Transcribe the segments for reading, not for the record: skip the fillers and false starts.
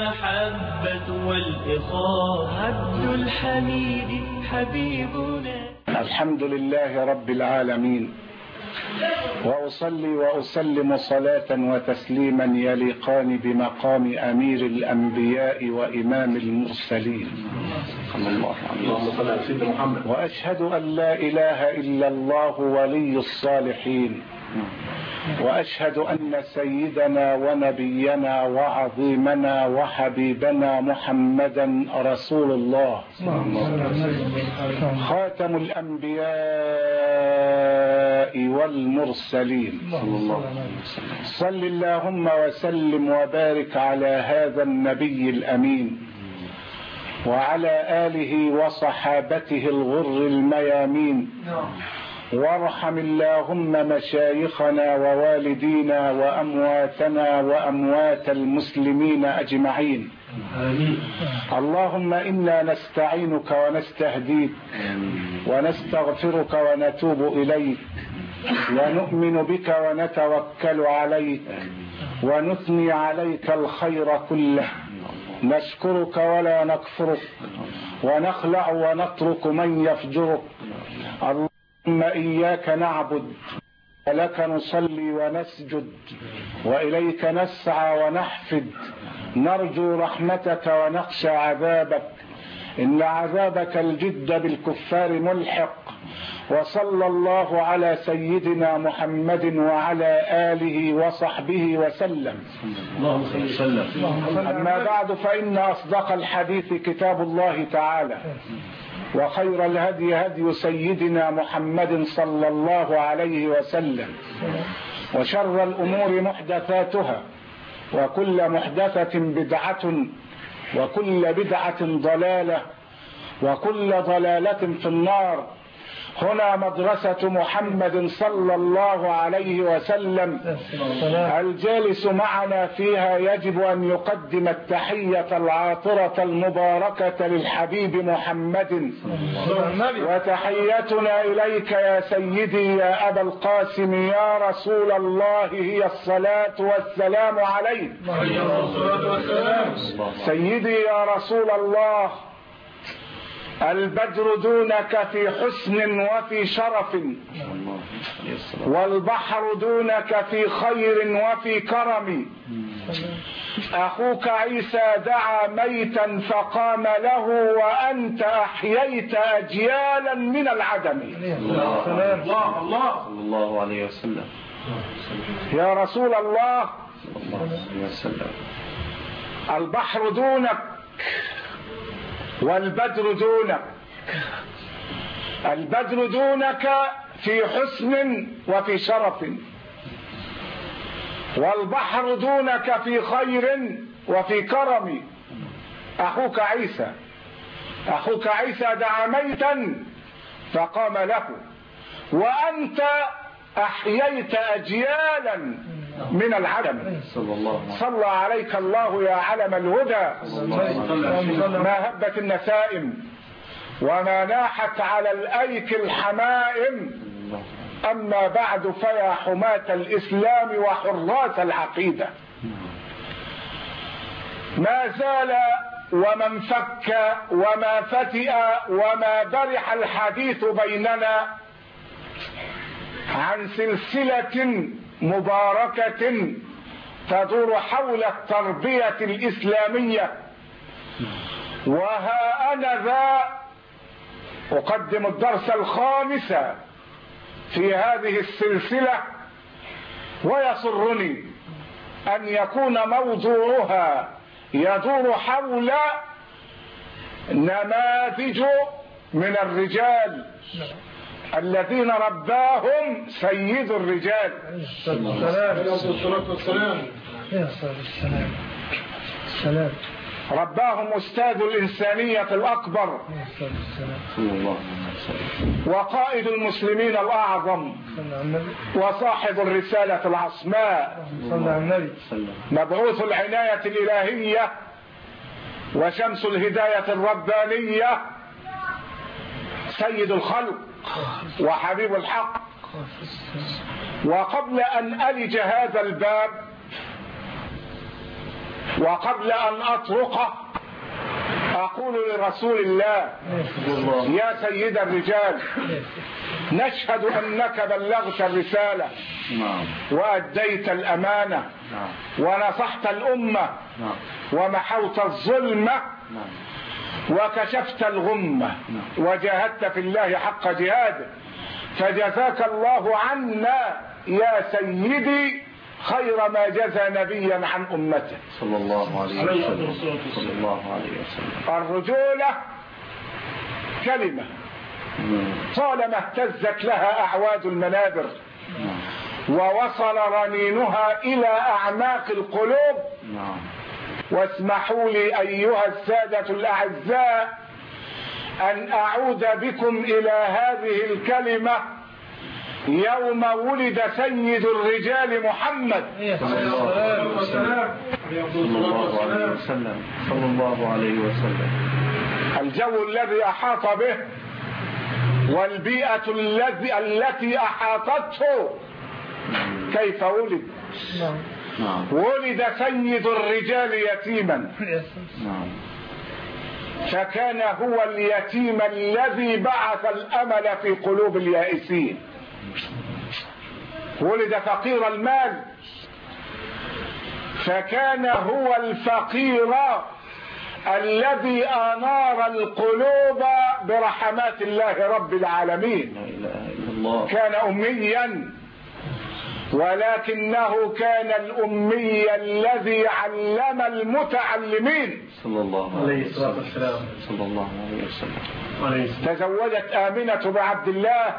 المحبة والإخاء عبد الحميد حبيبنا. الحمد لله رب العالمين، وأصلي وأسلم صلاة وتسليما يليقان بمقام أمير الأنبياء وإمام المرسلين صلى الله عليه وسلم. وأشهد أن لا إله إلا الله ولي الصالحين، وأشهد أن سيدنا ونبينا وعظيمنا وحبيبنا محمدا رسول الله خاتم الأنبياء والمرسلين. صل اللهم وسلم وبارك على هذا النبي الأمين وعلى آله وصحابته الغر الميامين، وارحم اللهم مشايخنا ووالدينا وأمواتنا وأموات المسلمين أجمعين. اللهم إنا نستعينك ونستهديك ونستغفرك ونتوب إليك، ونؤمن بك ونتوكل عليك، ونثني عليك الخير كله، نشكرك ولا نكفرك، ونخلع ونترك من يفجرك. اللهم إياك نعبد ولك نصلي ونسجد، وإليك نسعى ونحفد، نرجو رحمتك ونخشى عذابك، إن عذابك الجد بالكفار ملحق. وصلى الله على سيدنا محمد وعلى آله وصحبه وسلم. أما بعد، فإن أصدق الحديث كتاب الله تعالى، وخير الهدي هدي سيدنا محمد صلى الله عليه وسلم، وشر الأمور محدثاتها، وكل محدثة بدعة، وكل بدعة ضلالة، وكل ضلالة في النار. هنا مدرسة محمد صلى الله عليه وسلم، الجالس معنا فيها يجب أن يقدم التحية العاطرة المباركة للحبيب محمد، وتحيتنا إليك يا سيدي يا أبا القاسم يا رسول الله هي الصلاة والسلام عليك. سيدي يا رسول الله، البدر دونك في حسن وفي شرف، والبحر دونك في خير وفي كرم. أخوك عيسى دعا ميتا فقام له، وأنت أحييت أجيالا من العدم. الله عليه وسلم. يا رسول الله، البحر دونك والبدر دونك، البدر دونك في حسن وفي شرف، والبحر دونك في خير وفي كرم. أخوك عيسى دعا ميتا فقام له، وأنت أحييت أجيالا من العدم. صلى عليك الله يا علم الهدى، ما هبت النسائم وما ناحت على الأيك الحمائم. أما بعد، فيا حماة الإسلام وحراس العقيدة، ما زال وما انفك وما فتئ وما برح الحديث بيننا عن سلسلة مباركة تدور حول التربية الإسلامية. وها أنا ذا أقدم الدرس الخامس في هذه السلسلة، ويسرني أن يكون موضوعها يدور حول نماذج من الرجال الذين رباهم سيد الرجال رباهم أستاذ الإنسانية الأكبر وقائد المسلمين الأعظم وصاحب الرسالة العصماء، مبعوث العناية الإلهية وشمس الهداية الربانية، سيد الخلق وحبيب الحق. وقبل أن ألج هذا الباب وقبل أن أطرق أقول لرسول الله: يا سيد الرجال، نشهد أنك بلغت الرسالة وأديت الأمانة ونصحت الأمة ومحوت الظلمة وكشفت الغمة وجاهدت في الله حق جهاده، فجزاك الله عنا يا سيدي خير ما جزى نبيا عن أمته صلى الله عليه وسلم. الرجولة كلمة طالما اهتزت لها أعواد المنابر ووصل رنينها إلى أعماق القلوب. واسمحوا لي أيها السادة الأعزاء أن أعود بكم إلى هذه الكلمة يوم ولد سيد الرجال محمد صلى الله عليه وسلم. الجو الذي أحاط به والبيئة التي أحاطته. كيف ولد؟ ولد سيد الرجال يتيما، فكان هو اليتيم الذي بعث الأمل في قلوب اليائسين. ولد فقير المال، فكان هو الفقير الذي أنار القلوب برحمات الله رب العالمين. كان أميا، ولكنه كان الأمي الذي علم المتعلمين. صلى الله عليه وسلم. تزوجت آمنة بعبد الله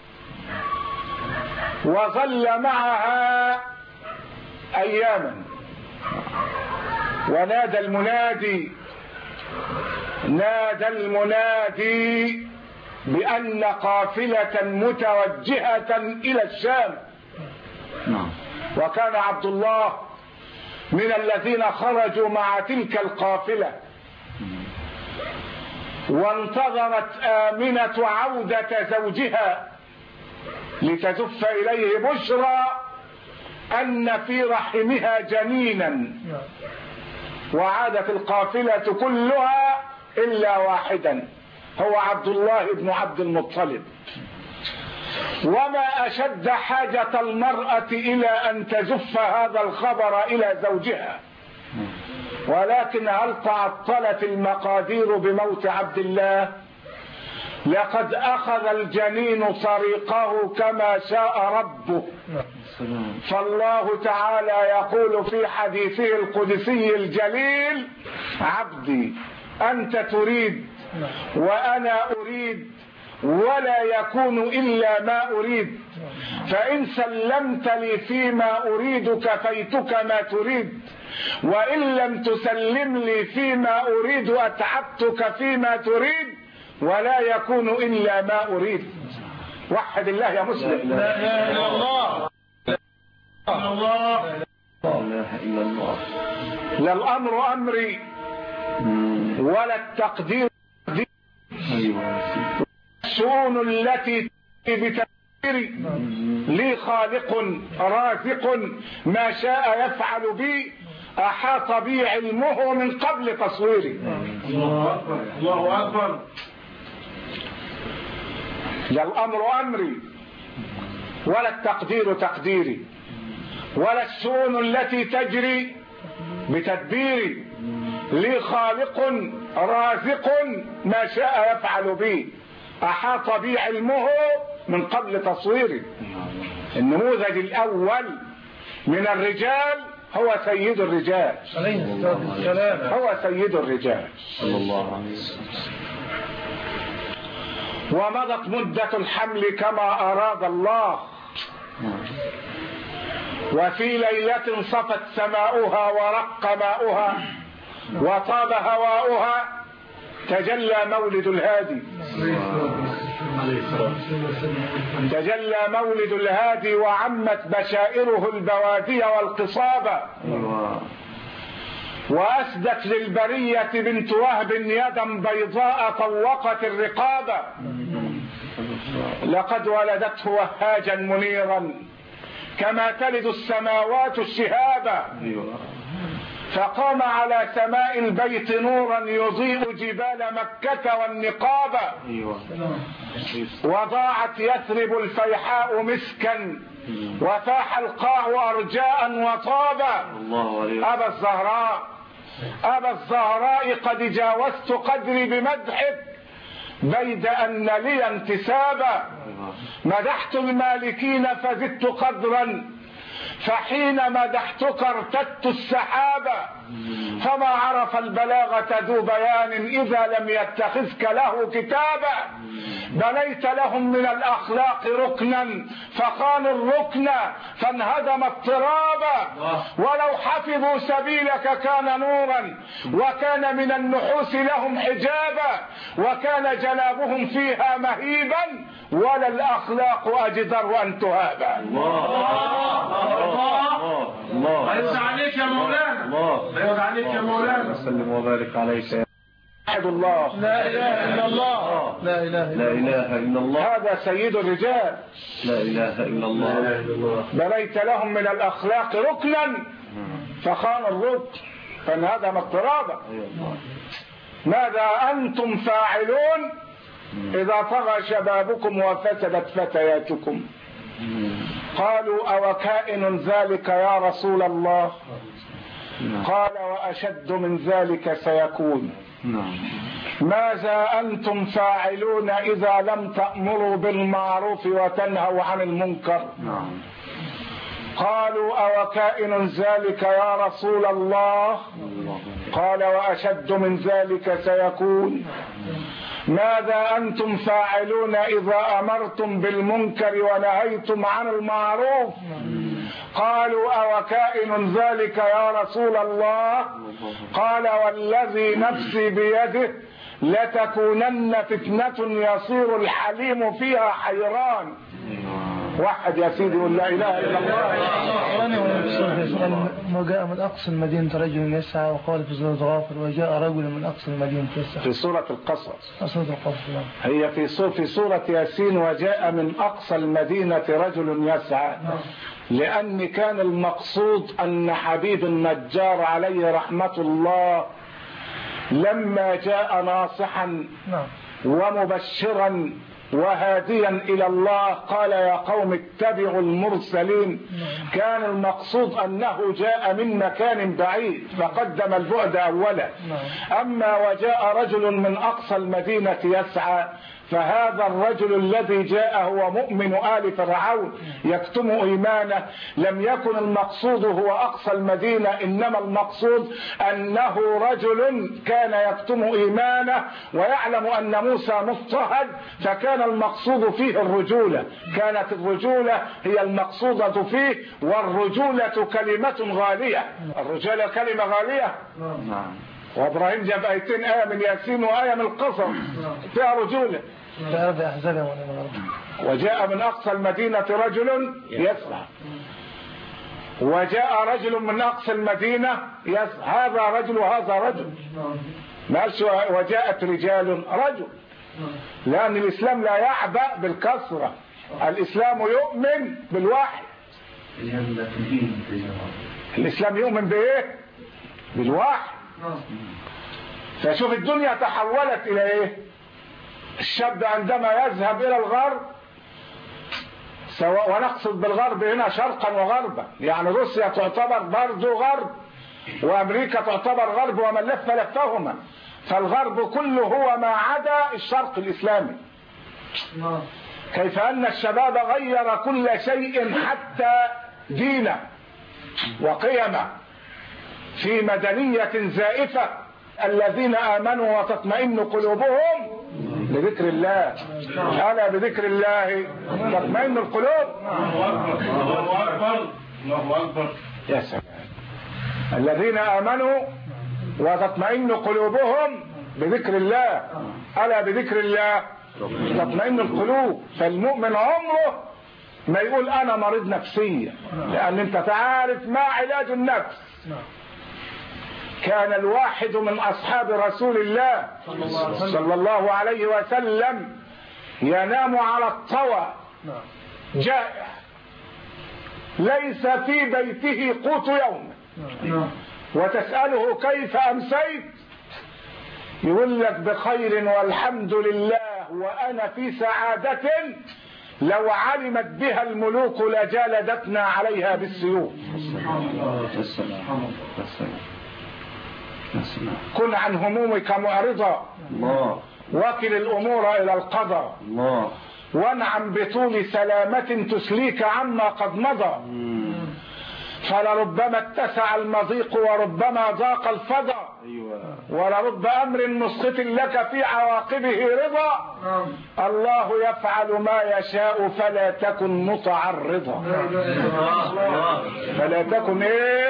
وظل معها أياما، ونادى المنادي بأن قافلة متوجهة إلى الشام. وكان عبد الله من الذين خرجوا مع تلك القافلة، وانتظرت آمنة عودة زوجها لتزف إليه بشرى أن في رحمها جنينا. وعادت القافلة كلها إلا واحدا، هو عبد الله بن عبد المطلب. وما أشد حاجة المرأة إلى أن تزف هذا الخبر إلى زوجها، ولكن هل تعطلت المقادير بموت عبد الله؟ لقد أخذ الجنين طريقه كما شاء ربه. فالله تعالى يقول في حديثه القدسي الجليل: عبدي أنت تريد وأنا أريد ولا يكون إلا ما أريد، فإن سلمت لي فيما أريد كفيتك ما تريد، وإن لم تسلم لي فيما أريد أتعبتك فيما تريد، ولا يكون إلا ما أريد. وحد الله يا مسلم. لا إله إلا الله. لا الأمر أمري ولا التقدير الشؤون التي بتقديري لي خالق رازق ما شاء يفعل بي، أحاط بي علمه من قبل تصويري. الله أكبر الله أكبر. لا الأمر أمري ولا التقدير تقديري ولا الشؤون التي تجري بتدبيري، لي خالق رازق ما شاء يفعل بي، أحاط بي علمه من قبل تصويري. النموذج الأول من الرجال هو سيد الرجال، هو سيد الرجال صلى الله عليه وسلم. ومضت مدة الحمل كما أراد الله، وفي ليلة صفت سماؤها ورق ماؤها وطاب هواؤها تجلى مولد الهادي، تجلى مولد الهادي وعمت بشائره البوادي والقصابة، وأسدت للبرية بنت وهب يدا بيضاء طوقت الرقابة، لقد ولدته وهاجا منيرا كما تلد السماوات الشهابا، فقام على سماء البيت نورا يضيء جبال مكة والنقاب. وضاعت يثرب الفيحاء مسكا وفاح القاع أرجاء وطابا. أبا الزهراء قد جاوزت قدري بمدحك بيد أن لي انتسابا. مدحت المالكين فزدت قدرا فحين مدحتك ارتدت السحابة. فما عرف البلاغة ذو بيان إذا لم يتخذك له كتابا. بنيت لهم من الأخلاق ركنا فخانوا الركن فانهدم اضطرابا. ولو حفظوا سبيلك كان نورا وكان من النحوس لهم حجابا. وكان جنابهم فيها مهيبا ولا الأخلاق أجدر أن تهابا. الله يرضى عليك يا مولانا. الله يرضى عليك يا مولانا. وسلم وبارك عليك يا أحد الله. لا إله إلا الله. لا إله إلا الله. هذا سيد الرجال. لا إله إلا الله. بنيت لهم من الأخلاق ركنا فخان الركن فانهدم اضطرابا. ماذا أنتم فاعلون إذا طغى شبابكم وفسدت فتياتكم؟ قالوا أو كائن ذلك يا رسول الله؟ قال وأشد من ذلك سيكون. ماذا أنتم فاعلون إذا لم تأمروا بالمعروف وتنهوا عن المنكر؟ قالوا أو كائن ذلك يا رسول الله؟ قال وأشد من ذلك سيكون. ماذا أنتم فاعلون إذا أمرتم بالمنكر ونهيتم عن المعروف؟ قالوا أو كائن ذلك يا رسول الله؟ قال والذي نفسي بيده لتكونن فتنة يصير الحليم فيها حيران. واحد يا سيدي يقول لا إله إلا الله. وجاء من أقصى المدينة رجل يسعى وقال في سورة غافر وجاء رجل من أقصى المدينة يسعى. في سورة القصص. سورة القصص. هي في سورة ياسين وجاء من أقصى المدينة رجل يسعى. لأن كان المقصود أن حبيب النجار عليه رحمة الله لما جاء ناصحا ومبشرا وهاديا إلى الله قال يا قوم اتبعوا المرسلين. كان المقصود أنه جاء من مكان بعيد فقدم البعد أولا. أما وجاء رجل من أقصى المدينة يسعى فهذا الرجل الذي جاء هو مؤمن آل فرعون يكتم إيمانه. لم يكن المقصود هو أقصى المدينة إنما المقصود أنه رجل كان يكتم إيمانه ويعلم أن موسى مضطهد فكان المقصود فيه الرجولة. كانت الرجولة هي المقصودة فيه والرجولة كلمة غالية. الرجولة كلمة غالية. وإبراهيم جاب آيتين آية من ياسين وآية من القصص فيها رجولة. وجاء من أقصى المدينة رجل يسعى. وجاء رجل من أقصى المدينة يسعى. هذا رجل وهذا رجل. ما قالش وجاءت رجال رجل. لأن الإسلام لا يعبأ بالكثرة. الإسلام يؤمن بالواحد. الإسلام يؤمن بإيه؟ بالواحد. فشوف الدنيا تحولت إلى إيه؟ الشاب عندما يذهب إلى الغرب سواء ونقصد بالغرب هنا شرقا وغربا يعني روسيا تعتبر برضو غرب وأمريكا تعتبر غرب ومن لف لفهما. فالغرب كله هو ما عدا الشرق الإسلامي. كيف أن الشباب غير كل شيء حتى دينه وقيمه في مدنية زائفة. الذين آمنوا وتطمئن قلوبهم بذكر الله. ألا بذكر الله تطمئن القلوب. الله أكبر. الله أكبر. يا سلام. الذين آمنوا وتطمئن قلوبهم بذكر الله. ألا بذكر الله تطمئن القلوب. فالمؤمن عمره ما يقول أنا مريض نفسيا لأن أنت تعرف ما علاج النفس. كان الواحد من أصحاب رسول الله صلى الله عليه وسلم ينام على الطوى جائع ليس في بيته قوت يوم وتسأله كيف أمسيت يقول لك بخير والحمد لله وأنا في سعادة لو علمت بها الملوك لجالدتنا عليها بالسيوف. كن عن همومك معرضا وكل الأمور إلى القضاء وانعم بطول سلامة تسليك عما قد مضى فلربما اتسع المضيق وربما ضاق الفضا ولرب أمر مسقط لك في عواقبه رضا الله يفعل ما يشاء فلا تكن متعرضا. فلا تكن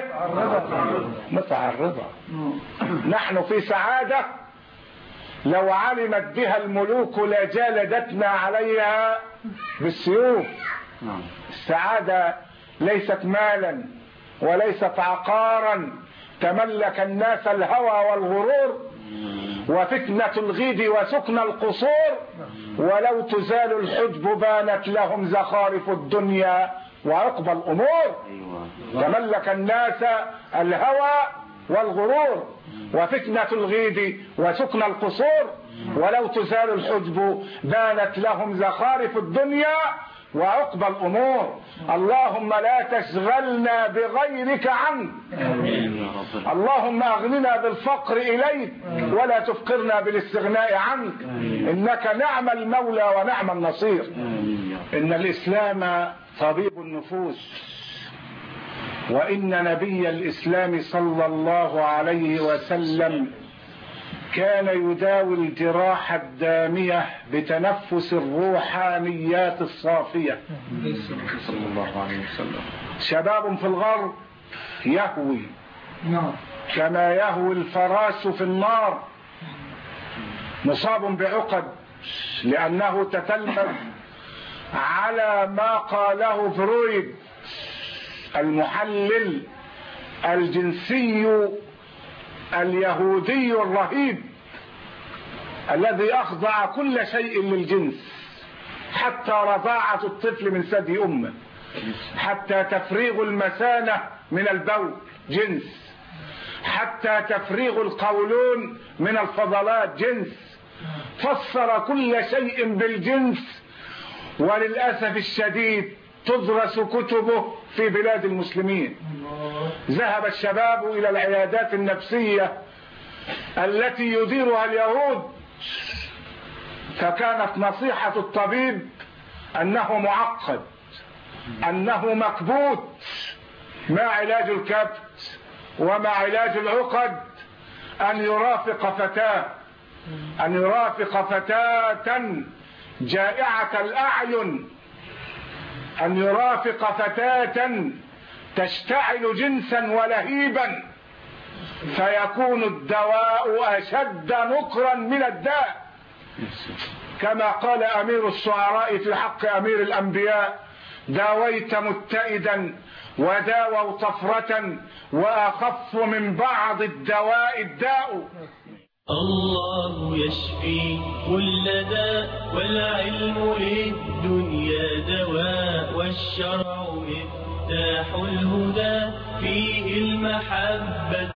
متعرضا. نحن في سعادة لو علمت بها الملوك لجالدتنا عليها بالسيوف. السعادة ليست مالا وليست عقارا تملك الناس الهوى والغرور وفتنة الغيد وسكن القصور ولو تزال الحجب بانت لهم زخارف الدنيا وعقب الأمور. تملك الناس الهوى والغرور وفتنة الغيد وسكن القصور ولو تزال الحجب بانت لهم زخارف الدنيا وعقب الأمور. اللهم لا تشغلنا بغيرك عنك. اللهم أغننا بالفقر إليك ولا تفقرنا بالاستغناء عنك إنك نعم المولى ونعم النصير. إن الإسلام طبيب النفوس وإن نبي الإسلام صلى الله عليه وسلم كان يداوي الجراح الدامية بتنفس الروحانيات الصافية. صلى الله عليه وسلم. شباب في الغرب يهوي كما يهوي الفراش في النار مصاب بعقد لأنه تتلمذ على ما قاله فرويد المحلل الجنسي اليهودي الرهيب الذي أخضع كل شيء للجنس حتى رضاعة الطفل من ثدي أمه حتى تفريغ المثانة من البول جنس حتى تفريغ القولون من الفضلات جنس. فسر كل شيء بالجنس وللأسف الشديد تدرس كتبه في بلاد المسلمين. ذهب الشباب إلى العيادات النفسية التي يديرها اليهود فكانت نصيحة الطبيب أنه معقد أنه مكبوت. ما علاج الكبت وما علاج العقد؟ أن يرافق فتاة جائعة الأعين أن يرافق فتاة تشتعل جنسا ولهيبا فيكون الدواء أشد نكرا من الداء كما قال أمير الشعراء في حق أمير الأنبياء داويت متئدا وداووا طفرة وأخف من بعض الدواء الداء. الله يشفي كل داء والعلم للدنيا دواء والشرع مفتاح الهدى فيه المحبة